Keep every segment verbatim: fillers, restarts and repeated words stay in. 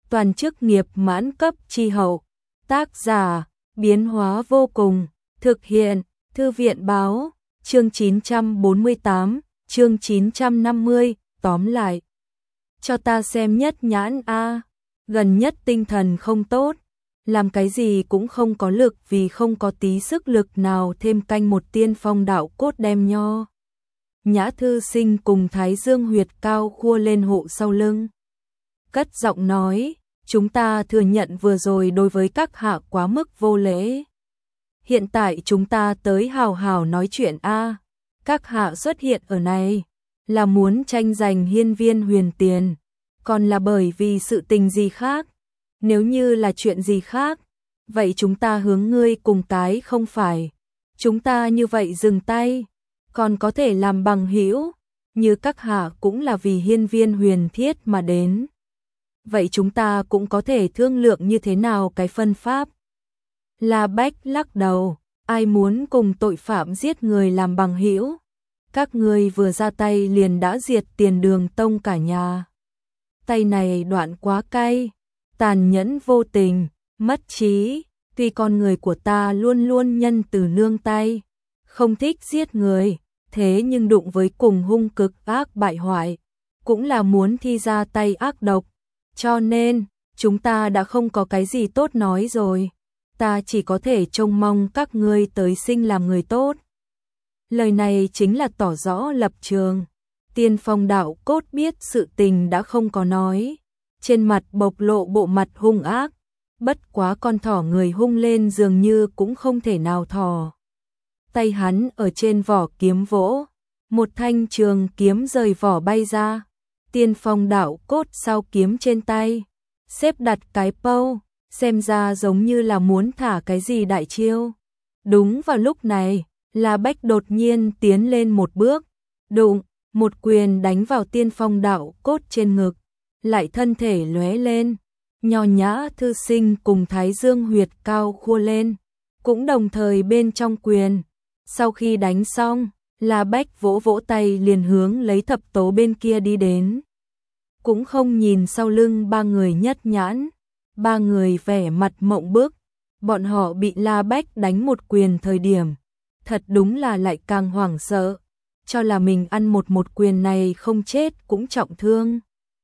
toàn chức nghiệp mãn cấp chi hậu. Tác giả, biến hóa vô cùng, thực hiện, Thư viện báo, chương chín trăm bốn mươi tám, chương chín trăm năm mươi, tóm lại. Cho ta xem nhất nhãn a, gần nhất tinh thần không tốt, làm cái gì cũng không có lực vì không có tí sức lực nào thêm canh một tiên phong đạo cốt đem nho. Nhã thư sinh cùng Thái Dương huyệt cao khua lên hộ sau lưng. Cất giọng nói, chúng ta thừa nhận vừa rồi đối với các hạ quá mức vô lễ. Hiện tại chúng ta tới hào hào nói chuyện a. Các hạ xuất hiện ở này là muốn tranh giành hiên viên huyền tiền, còn là bởi vì sự tình gì khác? Nếu như là chuyện gì khác, vậy chúng ta hướng ngươi cùng cái không phải. Chúng ta như vậy dừng tay, còn có thể làm bằng hữu, như các hạ cũng là vì hiên viên huyền thiết mà đến. Vậy chúng ta cũng có thể thương lượng như thế nào cái phân pháp. La Bách lắc đầu, ai muốn cùng tội phạm giết người làm bằng hữu? Các ngươi vừa ra tay liền đã diệt Tiền Đường Tông cả nhà. Tay này đoạn quá cay, tàn nhẫn vô tình, mất trí. Tuy con người của ta luôn luôn nhân từ nương tay, không thích giết người, thế nhưng đụng với cùng hung cực ác bại hoại, cũng là muốn thi ra tay ác độc. Cho nên, chúng ta đã không có cái gì tốt nói rồi. Ta chỉ có thể trông mong các ngươi tới sinh làm người tốt. Lời này chính là tỏ rõ lập trường. Tiên phong đạo cốt biết sự tình đã không có nói. Trên mặt bộc lộ bộ mặt hung ác. Bất quá con thỏ người hung lên dường như cũng không thể nào thò. Tay hắn ở trên vỏ kiếm vỗ. Một thanh trường kiếm rời vỏ bay ra. Tiên phong đạo cốt sau kiếm trên tay. Xếp đặt cái pâu. Xem ra giống như là muốn thả cái gì đại chiêu. Đúng vào lúc này, La Bách đột nhiên tiến lên một bước, đụng, một quyền đánh vào tiên phong đạo cốt trên ngực, lại thân thể lóe lên, nho nhã thư sinh cùng Thái Dương huyệt cao khua lên, cũng đồng thời bên trong quyền. Sau khi đánh xong, La Bách vỗ vỗ tay liền hướng lấy thập tố bên kia đi đến. Cũng không nhìn sau lưng ba người nhất nhãn. Ba người vẻ mặt mộng bức, bọn họ bị La Bách đánh một quyền thời điểm, thật đúng là lại càng hoảng sợ, cho là mình ăn một một quyền này không chết cũng trọng thương.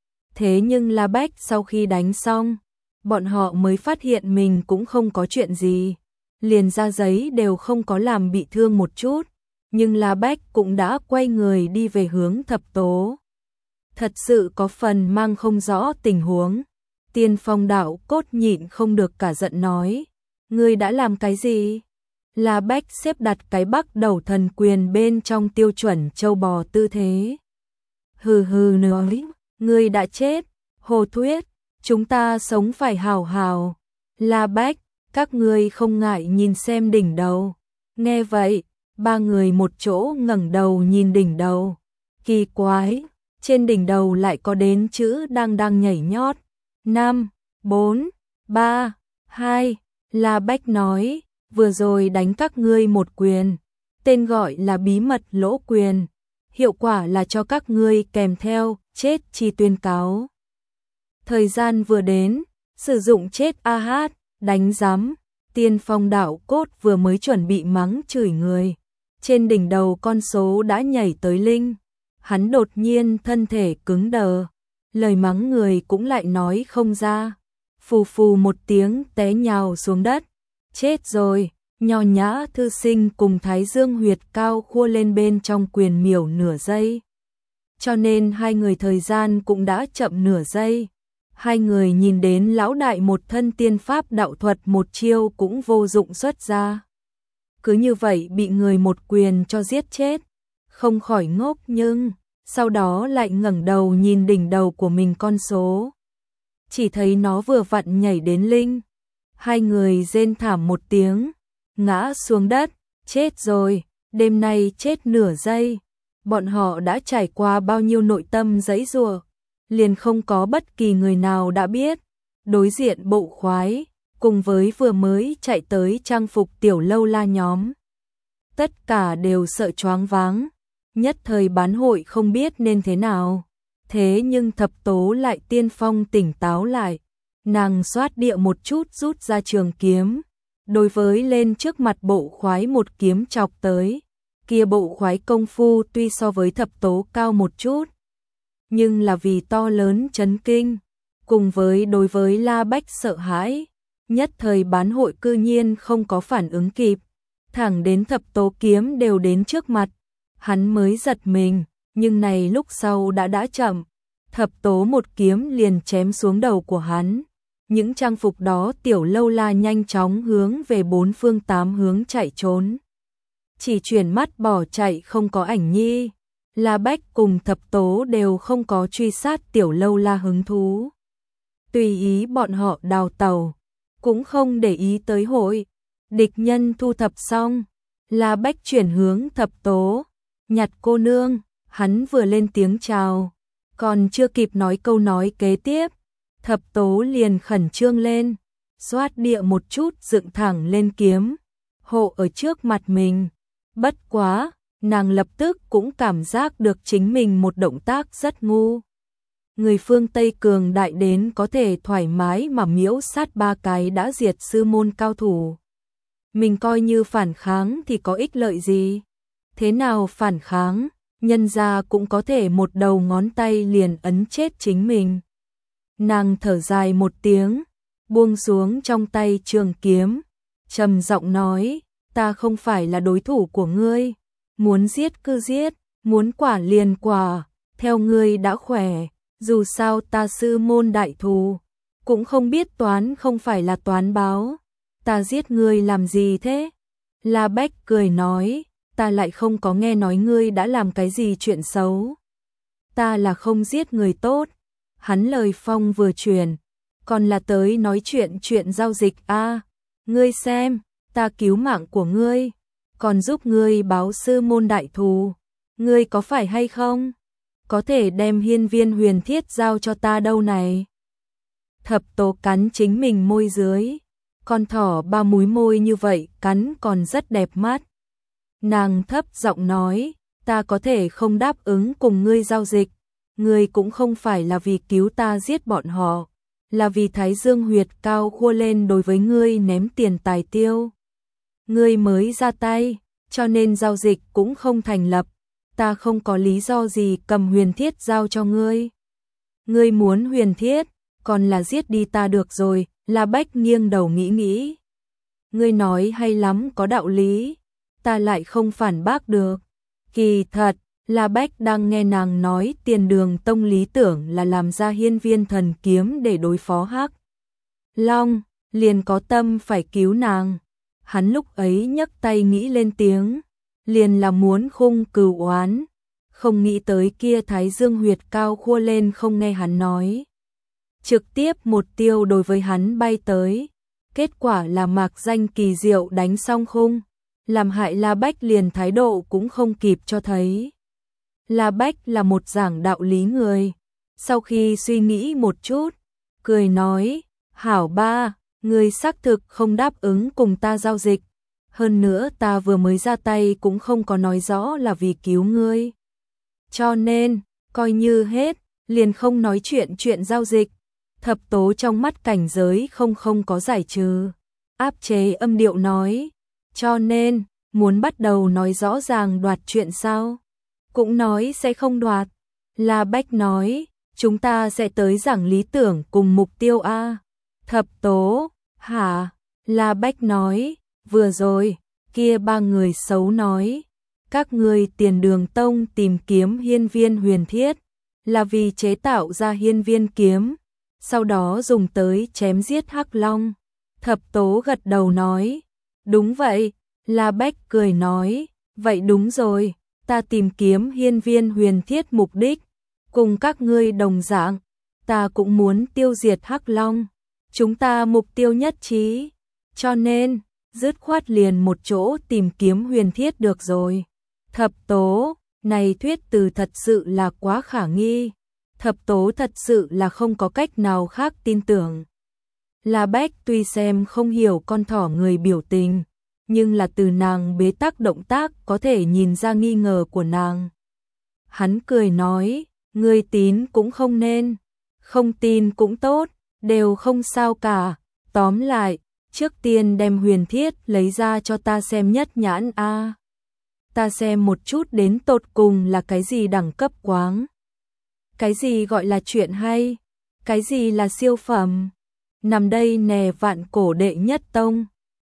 Thế nhưng La Bách sau khi đánh xong, bọn họ mới phát hiện mình cũng không có chuyện gì, liền ra giấy đều không có làm bị thương một chút, nhưng La Bách cũng đã quay người đi về hướng thập tố. Thật sự có phần mang không rõ tình huống. Tiên phong đạo cốt nhịn không được cả giận nói, ngươi đã làm cái gì? La Bách xếp đặt cái bắc đầu thần quyền bên trong tiêu chuẩn châu bò tư thế. Hừ hừ nói, ngươi đã chết, Hồ Thuyết, chúng ta sống phải hào hào. La Bách, các ngươi không ngại nhìn xem đỉnh đầu. Nghe vậy, ba người một chỗ ngẩng đầu nhìn đỉnh đầu. Kỳ quái, trên đỉnh đầu lại có đến chữ đang đang nhảy nhót. Năm, bốn, ba, hai, La Bách nói, vừa rồi đánh các ngươi một quyền, tên gọi là bí mật lỗ quyền, hiệu quả là cho các ngươi kèm theo, chết chi tuyên cáo. Thời gian vừa đến, sử dụng chết a hát, đánh giám, tiên phong đạo cốt vừa mới chuẩn bị mắng chửi người. Trên đỉnh đầu con số đã nhảy tới linh, hắn đột nhiên thân thể cứng đờ. Lời mắng người cũng lại nói không ra, phù phù một tiếng té nhào xuống đất, chết rồi. Nho nhã thư sinh cùng Thái Dương huyệt cao khua lên bên trong quyền miểu nửa giây, cho nên hai người thời gian cũng đã chậm nửa giây. Hai người nhìn đến lão đại một thân tiên pháp đạo thuật một chiêu cũng vô dụng xuất ra, cứ như vậy bị người một quyền cho giết chết, không khỏi ngốc, nhưng sau đó lại ngẩng đầu nhìn đỉnh đầu của mình con số. Chỉ thấy nó vừa vặn nhảy đến linh. Hai người rên thảm một tiếng, ngã xuống đất, chết rồi, đêm nay chết nửa giây. Bọn họ đã trải qua bao nhiêu nội tâm giãy giụa, liền không có bất kỳ người nào đã biết. Đối diện bộ khoái, cùng với vừa mới chạy tới trang phục tiểu lâu la nhóm. Tất cả đều sợ choáng váng. Nhất thời bán hội không biết nên thế nào. Thế nhưng thập tố lại tiên phong tỉnh táo lại. Nàng xoát địa một chút rút ra trường kiếm, đối với lên trước mặt bộ khoái một kiếm chọc tới. Kia bộ khoái công phu tuy so với thập tố cao một chút, nhưng là vì to lớn chấn kinh, cùng với đối với La Bách sợ hãi, nhất thời bán hội cư nhiên không có phản ứng kịp, thẳng đến thập tố kiếm đều đến trước mặt, hắn mới giật mình, nhưng này lúc sau đã đã chậm, thập tố một kiếm liền chém xuống đầu của hắn. Những trang phục đó tiểu lâu la nhanh chóng hướng về bốn phương tám hướng chạy trốn. Chỉ chuyển mắt bỏ chạy không có ảnh nhi. La Bách cùng thập tố đều không có truy sát tiểu lâu la hứng thú. Tùy ý bọn họ đào tàu, cũng không để ý tới hội. Địch nhân thu thập xong, La Bách chuyển hướng thập tố. Nhặt cô nương, hắn vừa lên tiếng chào, còn chưa kịp nói câu nói kế tiếp. Thập tố liền khẩn trương lên, xoát địa một chút dựng thẳng lên kiếm, hộ ở trước mặt mình. Bất quá, nàng lập tức cũng cảm giác được chính mình một động tác rất ngu. Người phương Tây cường đại đến có thể thoải mái mà miễu sát ba cái đã diệt sư môn cao thủ. Mình coi như phản kháng thì có ích lợi gì? Thế nào phản kháng, nhân ra cũng có thể một đầu ngón tay liền ấn chết chính mình. Nàng thở dài một tiếng, buông xuống trong tay trường kiếm, trầm giọng nói, ta không phải là đối thủ của ngươi, muốn giết cứ giết, muốn quả liền quả, theo ngươi đã khỏe, dù sao ta sư môn đại thù, cũng không biết toán không phải là toán báo, ta giết ngươi làm gì thế? La Bách cười nói, ta lại không có nghe nói ngươi đã làm cái gì chuyện xấu, ta là không giết người tốt. Hắn lời phong vừa truyền, còn là tới nói chuyện chuyện giao dịch a, à, ngươi xem, ta cứu mạng của ngươi, còn giúp ngươi báo sư môn đại thù, ngươi có phải hay không? Có thể đem hiên viên huyền thiết giao cho ta đâu này. Thập tố cắn chính mình môi dưới, con thỏ ba múi môi như vậy cắn còn rất đẹp mắt. Nàng thấp giọng nói, ta có thể không đáp ứng cùng ngươi giao dịch. Ngươi cũng không phải là vì cứu ta giết bọn họ, là vì Thái Dương huyệt cao khua lên đối với ngươi ném tiền tài tiêu. Ngươi mới ra tay, cho nên giao dịch cũng không thành lập, ta không có lý do gì cầm huyền thiết giao cho ngươi. Ngươi muốn huyền thiết, còn là giết đi ta được rồi, La Bách nghiêng đầu nghĩ nghĩ. Ngươi nói hay lắm có đạo lý, ta lại không phản bác được. Kỳ thật, La Bách đang nghe nàng nói Tiền Đường Tông lý tưởng là làm ra hiên viên thần kiếm để đối phó Hắc Long, liền có tâm phải cứu nàng. Hắn lúc ấy nhấc tay nghĩ lên tiếng, liền là muốn khung cừu oán, không nghĩ tới kia Thái Dương huyệt cao khua lên không nghe hắn nói. Trực tiếp một tiêu đối với hắn bay tới, kết quả là mạc danh kỳ diệu đánh xong khung, làm hại La Bách liền thái độ cũng không kịp cho thấy. La Bách là một giảng đạo lý người, sau khi suy nghĩ một chút, cười nói, hảo ba, ngươi xác thực không đáp ứng cùng ta giao dịch, hơn nữa ta vừa mới ra tay cũng không có nói rõ là vì cứu ngươi. Cho nên, coi như hết, liền không nói chuyện chuyện giao dịch. Thập tố trong mắt cảnh giới không không có giải trừ, áp chế âm điệu nói, cho nên, muốn bắt đầu nói rõ ràng đoạt chuyện sao? Cũng nói sẽ không đoạt. La Bách nói, chúng ta sẽ tới giảng lý tưởng cùng mục tiêu a. Thập tố, hả? La Bách nói, vừa rồi, kia ba người xấu nói, các ngươi Tiền Đường Tông tìm kiếm hiên viên huyền thiết, là vì chế tạo ra hiên viên kiếm, sau đó dùng tới chém giết Hắc Long. Thập tố gật đầu nói, đúng vậy. La Bách cười nói, vậy đúng rồi, ta tìm kiếm hiên viên huyền thiết mục đích, cùng các ngươi đồng dạng, ta cũng muốn tiêu diệt Hắc Long, chúng ta mục tiêu nhất trí, cho nên, dứt khoát liền một chỗ tìm kiếm huyền thiết được rồi. Thập tố, này thuyết từ thật sự là quá khả nghi, thập tố thật sự là không có cách nào khác tin tưởng. La Bách tuy xem không hiểu con thỏ người biểu tình, nhưng là từ nàng bế tắc động tác có thể nhìn ra nghi ngờ của nàng. Hắn cười nói, ngươi tín cũng không nên, không tin cũng tốt, đều không sao cả. Tóm lại, trước tiên đem huyền thiết lấy ra cho ta xem nhất nhãn a. Ta xem một chút đến tột cùng là cái gì đẳng cấp quáng. Cái gì gọi là chuyện hay? Cái gì là siêu phẩm? Nằm đây nè vạn cổ đệ nhất tông.